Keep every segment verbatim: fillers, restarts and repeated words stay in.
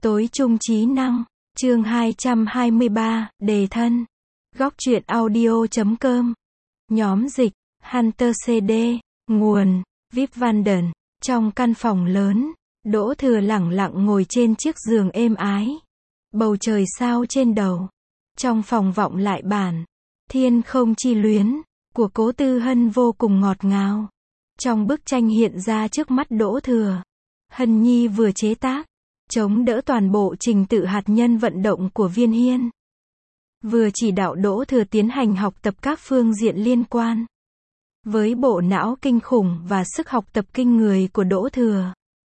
Tối trung trí năng, chương hai trăm hai mươi ba, đề thân. Góc truyện audio chấm com. Nhóm dịch, Hunter xê đê, nguồn, Vip Vanden. Trong căn phòng lớn, Đỗ Thừa lẳng lặng ngồi trên chiếc giường êm ái. Bầu trời sao trên đầu. Trong phòng vọng lại bản Thiên Không Chi Luyến của Cố Tư Hân vô cùng ngọt ngào. Trong bức tranh hiện ra trước mắt Đỗ Thừa, Hân Nhi vừa chế tác, chống đỡ toàn bộ trình tự hạt nhân vận động của Viên Hiên. Vừa chỉ đạo Đỗ Thừa tiến hành học tập các phương diện liên quan. Với bộ não kinh khủng và sức học tập kinh người của Đỗ Thừa.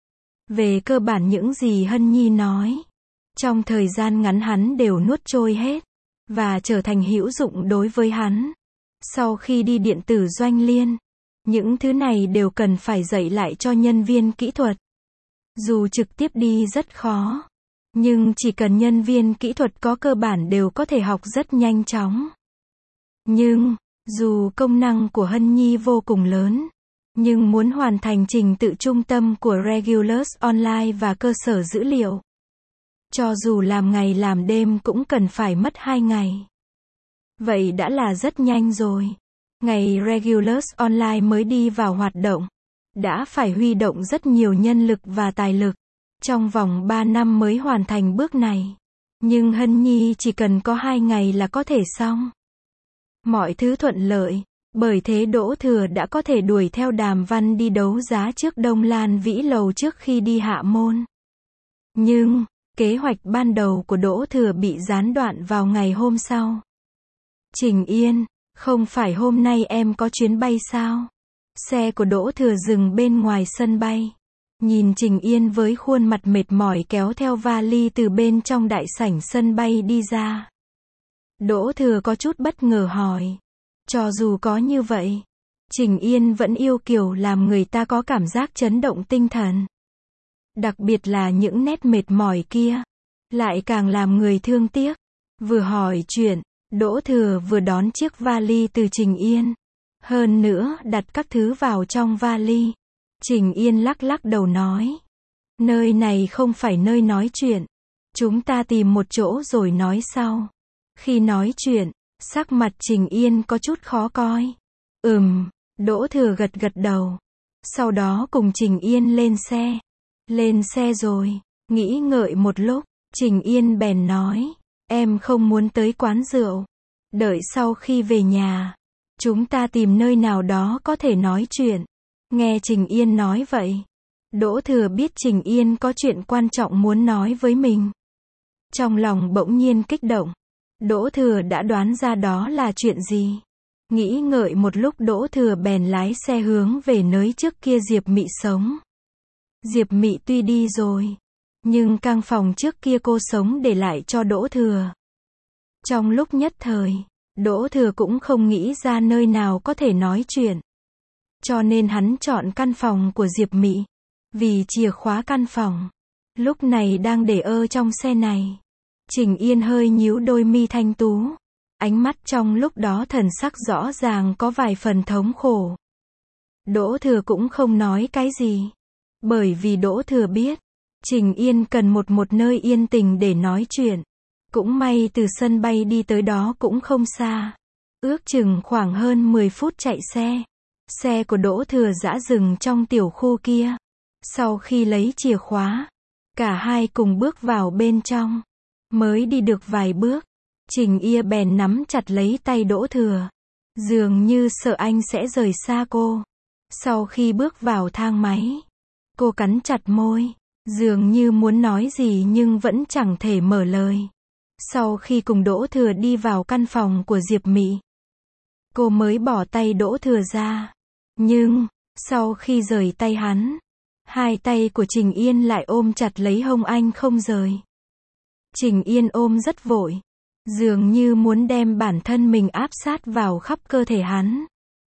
Về cơ bản những gì Hân Nhi nói, trong thời gian ngắn hắn đều nuốt trôi hết, và trở thành hữu dụng đối với hắn. Sau khi đi điện tử Doanh Liên, những thứ này đều cần phải dạy lại cho nhân viên kỹ thuật. Dù trực tiếp đi rất khó, nhưng chỉ cần nhân viên kỹ thuật có cơ bản đều có thể học rất nhanh chóng. Nhưng, dù công năng của Hân Nhi vô cùng lớn, nhưng muốn hoàn thành trình tự trung tâm của Regulus Online và cơ sở dữ liệu, cho dù làm ngày làm đêm cũng cần phải mất hai ngày. Vậy đã là rất nhanh rồi. Ngày Regulus Online mới đi vào hoạt động, đã phải huy động rất nhiều nhân lực và tài lực. Trong vòng ba năm mới hoàn thành bước này. Nhưng Hân Nhi chỉ cần có hai ngày là có thể xong. Mọi thứ thuận lợi, bởi thế Đỗ Thừa đã có thể đuổi theo Đàm Văn đi đấu giá trước Đông Lan Vĩ Lầu trước khi đi hạ môn. Nhưng, kế hoạch ban đầu của Đỗ Thừa bị gián đoạn vào ngày hôm sau. Trình Yên, không phải hôm nay em có chuyến bay sao? Xe của Đỗ Thừa dừng bên ngoài sân bay. Nhìn Trình Yên với khuôn mặt mệt mỏi kéo theo vali từ bên trong đại sảnh sân bay đi ra. Đỗ Thừa có chút bất ngờ hỏi. Cho dù có như vậy, Trình Yên vẫn yêu kiều làm người ta có cảm giác chấn động tinh thần. Đặc biệt là những nét mệt mỏi kia, lại càng làm người thương tiếc. Vừa hỏi chuyện, Đỗ Thừa vừa đón chiếc vali từ Trình Yên. Hơn nữa đặt các thứ vào trong vali. Trình Yên lắc lắc đầu nói. Nơi này không phải nơi nói chuyện. Chúng ta tìm một chỗ rồi nói sau. Khi nói chuyện, sắc mặt Trình Yên có chút khó coi. Ừm, Đỗ Thừa gật gật đầu. Sau đó cùng Trình Yên lên xe. Lên xe rồi, nghĩ ngợi một lúc, Trình Yên bèn nói. Em không muốn tới quán rượu. Đợi sau khi về nhà, chúng ta tìm nơi nào đó có thể nói chuyện. Nghe Trình Yên nói vậy, Đỗ Thừa biết Trình Yên có chuyện quan trọng muốn nói với mình. Trong lòng bỗng nhiên kích động. Đỗ Thừa đã đoán ra đó là chuyện gì. Nghĩ ngợi một lúc Đỗ Thừa bèn lái xe hướng về nơi trước kia Diệp Mị sống. Diệp Mị tuy đi rồi, nhưng căn phòng trước kia cô sống để lại cho Đỗ Thừa. Trong lúc nhất thời, Đỗ Thừa cũng không nghĩ ra nơi nào có thể nói chuyện. Cho nên hắn chọn căn phòng của Diệp Mị. Vì chìa khóa căn phòng lúc này đang để ơ trong xe này. Trình Yên hơi nhíu đôi mi thanh tú. Ánh mắt trong lúc đó thần sắc rõ ràng có vài phần thống khổ. Đỗ Thừa cũng không nói cái gì. Bởi vì Đỗ Thừa biết, Trình Yên cần một một nơi yên tình để nói chuyện. Cũng may từ sân bay đi tới đó cũng không xa. Ước chừng khoảng hơn mười phút chạy xe. Xe của Đỗ Thừa dã dừng trong tiểu khu kia. Sau khi lấy chìa khóa, cả hai cùng bước vào bên trong. Mới đi được vài bước, Trình Yên bèn nắm chặt lấy tay Đỗ Thừa. Dường như sợ anh sẽ rời xa cô. Sau khi bước vào thang máy, cô cắn chặt môi. Dường như muốn nói gì nhưng vẫn chẳng thể mở lời. Sau khi cùng Đỗ Thừa đi vào căn phòng của Diệp Mị, cô mới bỏ tay Đỗ Thừa ra. Nhưng, sau khi rời tay hắn, hai tay của Trình Yên lại ôm chặt lấy hông anh không rời. Trình Yên ôm rất vội, dường như muốn đem bản thân mình áp sát vào khắp cơ thể hắn.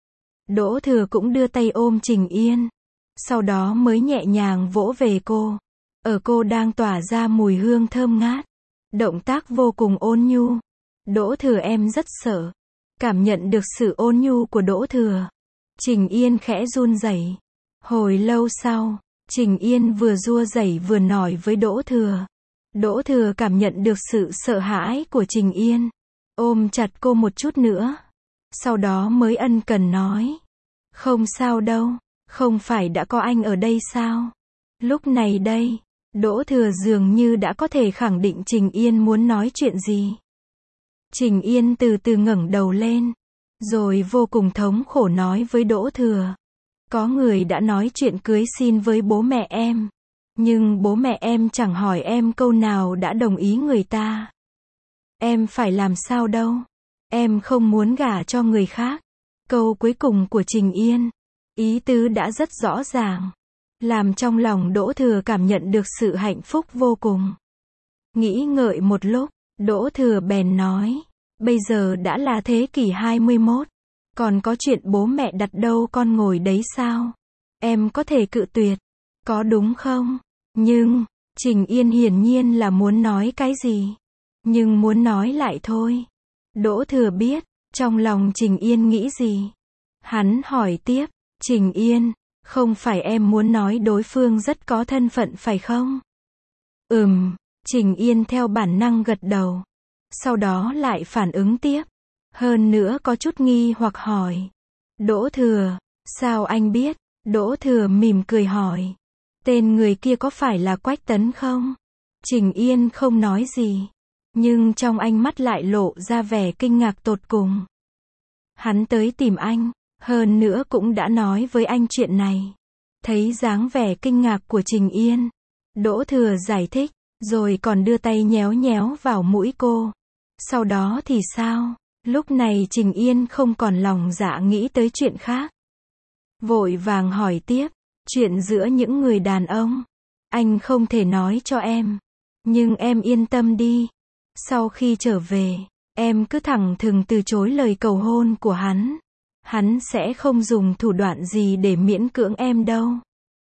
Đỗ Thừa cũng đưa tay ôm Trình Yên, sau đó mới nhẹ nhàng vỗ về cô. Ở cô đang tỏa ra mùi hương thơm ngát. Động tác vô cùng ôn nhu. Đỗ Thừa em rất sợ. Cảm nhận được sự ôn nhu của Đỗ Thừa, Trình Yên khẽ run rẩy. Hồi lâu sau, Trình Yên vừa rua rẩy vừa nói với Đỗ Thừa. Đỗ Thừa cảm nhận được sự sợ hãi của Trình Yên, ôm chặt cô một chút nữa. Sau đó mới ân cần nói. Không sao đâu, không phải đã có anh ở đây sao? Lúc này đây, Đỗ Thừa dường như đã có thể khẳng định Trình Yên muốn nói chuyện gì. Trình Yên từ từ ngẩng đầu lên, rồi vô cùng thống khổ nói với Đỗ Thừa. Có người đã nói chuyện cưới xin với bố mẹ em. Nhưng bố mẹ em chẳng hỏi em câu nào đã đồng ý người ta. Em phải làm sao đâu. Em không muốn gả cho người khác. Câu cuối cùng của Trình Yên, ý tứ đã rất rõ ràng, làm trong lòng Đỗ Thừa cảm nhận được sự hạnh phúc vô cùng. Nghĩ ngợi một lúc, Đỗ Thừa bèn nói. Bây giờ đã là thế kỷ hai mươi mốt. Còn có chuyện bố mẹ đặt đâu con ngồi đấy sao? Em có thể cự tuyệt. Có đúng không? Nhưng, Trình Yên hiển nhiên là muốn nói cái gì. Nhưng muốn nói lại thôi. Đỗ Thừa biết, trong lòng Trình Yên nghĩ gì. Hắn hỏi tiếp, Trình Yên, không phải em muốn nói đối phương rất có thân phận phải không? Ừm, Trình Yên theo bản năng gật đầu. Sau đó lại phản ứng tiếp. Hơn nữa có chút nghi hoặc hỏi. Đỗ Thừa, sao anh biết? Đỗ Thừa mỉm cười hỏi. Tên người kia có phải là Quách Tấn không? Trình Yên không nói gì. Nhưng trong ánh mắt lại lộ ra vẻ kinh ngạc tột cùng. Hắn tới tìm anh, hơn nữa cũng đã nói với anh chuyện này. Thấy dáng vẻ kinh ngạc của Trình Yên, Đỗ Thừa giải thích, rồi còn đưa tay nhéo nhéo vào mũi cô. Sau đó thì sao? Lúc này Trình Yên không còn lòng dạ nghĩ tới chuyện khác. Vội vàng hỏi tiếp, chuyện giữa những người đàn ông, anh không thể nói cho em. Nhưng em yên tâm đi. Sau khi trở về, em cứ thẳng thừng từ chối lời cầu hôn của hắn. Hắn sẽ không dùng thủ đoạn gì để miễn cưỡng em đâu.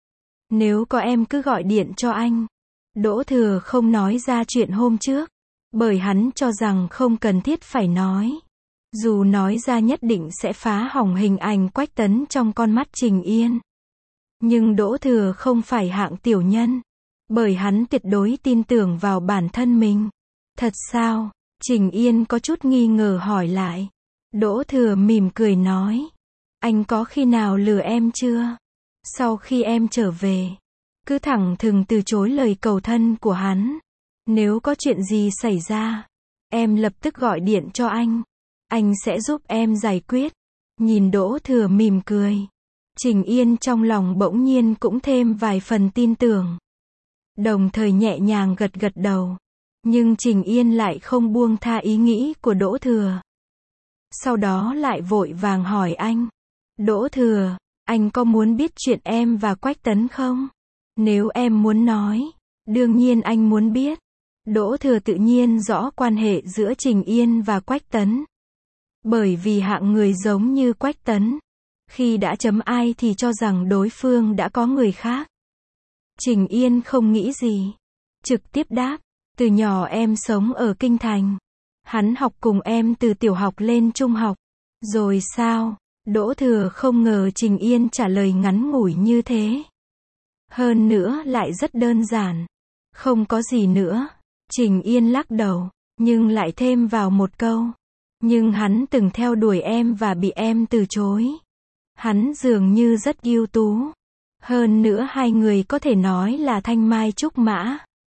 Nếu có em cứ gọi điện cho anh. Đỗ Thừa không nói ra chuyện hôm trước, bởi hắn cho rằng không cần thiết phải nói. Dù nói ra nhất định sẽ phá hỏng hình ảnh Quách Tấn trong con mắt Trình Yên. Nhưng Đỗ Thừa không phải hạng tiểu nhân, bởi hắn tuyệt đối tin tưởng vào bản thân mình. Thật sao? Trình Yên có chút nghi ngờ hỏi lại. Đỗ Thừa mỉm cười nói. Anh có khi nào lừa em chưa? Sau khi em trở về, cứ thẳng thừng từ chối lời cầu thân của hắn. Nếu có chuyện gì xảy ra, em lập tức gọi điện cho anh. Anh sẽ giúp em giải quyết. Nhìn Đỗ Thừa mỉm cười, Trình Yên trong lòng bỗng nhiên cũng thêm vài phần tin tưởng. Đồng thời nhẹ nhàng gật gật đầu. Nhưng Trình Yên lại không buông tha ý nghĩ của Đỗ Thừa. Sau đó lại vội vàng hỏi anh. Đỗ Thừa, anh có muốn biết chuyện em và Quách Tấn không? Nếu em muốn nói, đương nhiên anh muốn biết. Đỗ Thừa tự nhiên rõ quan hệ giữa Trình Yên và Quách Tấn. Bởi vì hạng người giống như Quách Tấn, khi đã chấm ai thì cho rằng đối phương đã có người khác. Trình Yên không nghĩ gì, trực tiếp đáp, từ nhỏ em sống ở Kinh Thành. Hắn học cùng em từ tiểu học lên trung học. Rồi sao? Đỗ Thừa không ngờ Trình Yên trả lời ngắn ngủi như thế. Hơn nữa lại rất đơn giản. Không có gì nữa. Trình Yên lắc đầu, nhưng lại thêm vào một câu. Nhưng hắn từng theo đuổi em và bị em từ chối. Hắn dường như rất ưu tú. Hơn nữa hai người có thể nói là thanh mai trúc mã.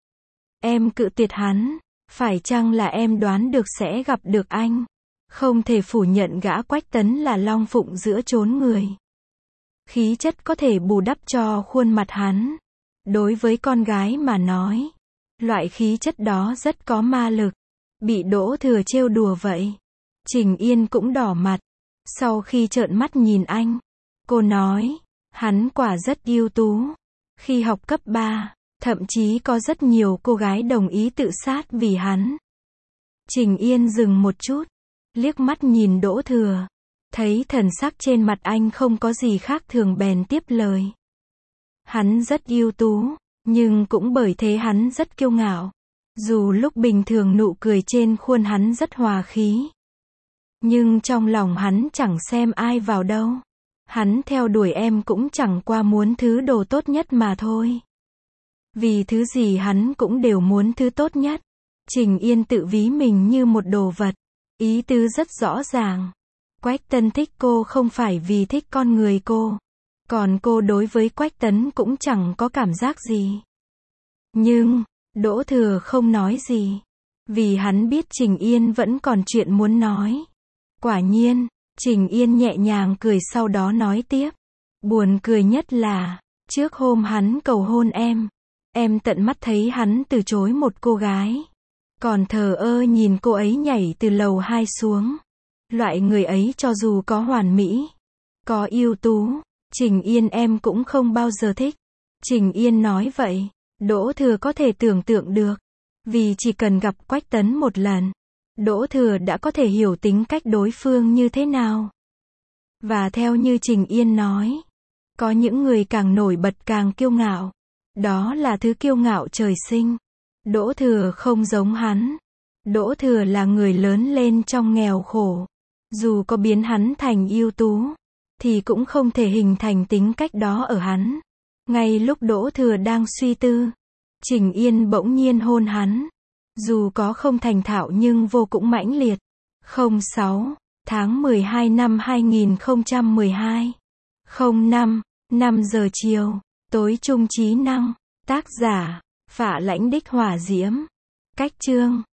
Em cự tuyệt hắn, phải chăng là em đoán được sẽ gặp được anh? Không thể phủ nhận gã Quách Tấn là long phụng giữa chốn người. Khí chất có thể bù đắp cho khuôn mặt hắn. Đối với con gái mà nói, loại khí chất đó rất có ma lực. Bị Đỗ Thừa trêu đùa vậy, Trình Yên cũng đỏ mặt. Sau khi trợn mắt nhìn anh, cô nói, hắn quả rất ưu tú. Khi học cấp ba, thậm chí có rất nhiều cô gái đồng ý tự sát vì hắn. Trình Yên dừng một chút, liếc mắt nhìn Đỗ Thừa, thấy thần sắc trên mặt anh không có gì khác thường bèn tiếp lời. Hắn rất ưu tú, nhưng cũng bởi thế hắn rất kiêu ngạo. Dù lúc bình thường nụ cười trên khuôn hắn rất hòa khí, nhưng trong lòng hắn chẳng xem ai vào đâu. Hắn theo đuổi em cũng chẳng qua muốn thứ đồ tốt nhất mà thôi. Vì thứ gì hắn cũng đều muốn thứ tốt nhất. Trình Yên tự ví mình như một đồ vật. Ý tứ rất rõ ràng. Quách Tấn thích cô không phải vì thích con người cô. Còn cô đối với Quách Tấn cũng chẳng có cảm giác gì. Nhưng, Đỗ Thừa không nói gì. Vì hắn biết Trình Yên vẫn còn chuyện muốn nói. Quả nhiên, Trình Yên nhẹ nhàng cười sau đó nói tiếp. Buồn cười nhất là, trước hôm hắn cầu hôn em, em tận mắt thấy hắn từ chối một cô gái. Còn thờ ơ nhìn cô ấy nhảy từ lầu hai xuống. Loại người ấy cho dù có hoàn mỹ, có ưu tú, Trình Yên em cũng không bao giờ thích. Trình Yên nói vậy, Đỗ Thừa có thể tưởng tượng được. Vì chỉ cần gặp Quách Tấn một lần, Đỗ Thừa đã có thể hiểu tính cách đối phương như thế nào. Và theo như Trình Yên nói, có những người càng nổi bật càng kiêu ngạo. Đó là thứ kiêu ngạo trời sinh. Đỗ Thừa không giống hắn. Đỗ Thừa là người lớn lên trong nghèo khổ. Dù có biến hắn thành ưu tú, thì cũng không thể hình thành tính cách đó ở hắn. Ngay lúc Đỗ Thừa đang suy tư, Trình Yên bỗng nhiên hôn hắn. Dù có không thành thạo nhưng vô cùng mãnh liệt. không sáu tháng mười hai năm hai nghìn không trăm mười hai. không năm năm giờ chiều. Tối trung trí năng. Tác giả, Phạ Lãnh Đích Hỏa Diễm. Cách chương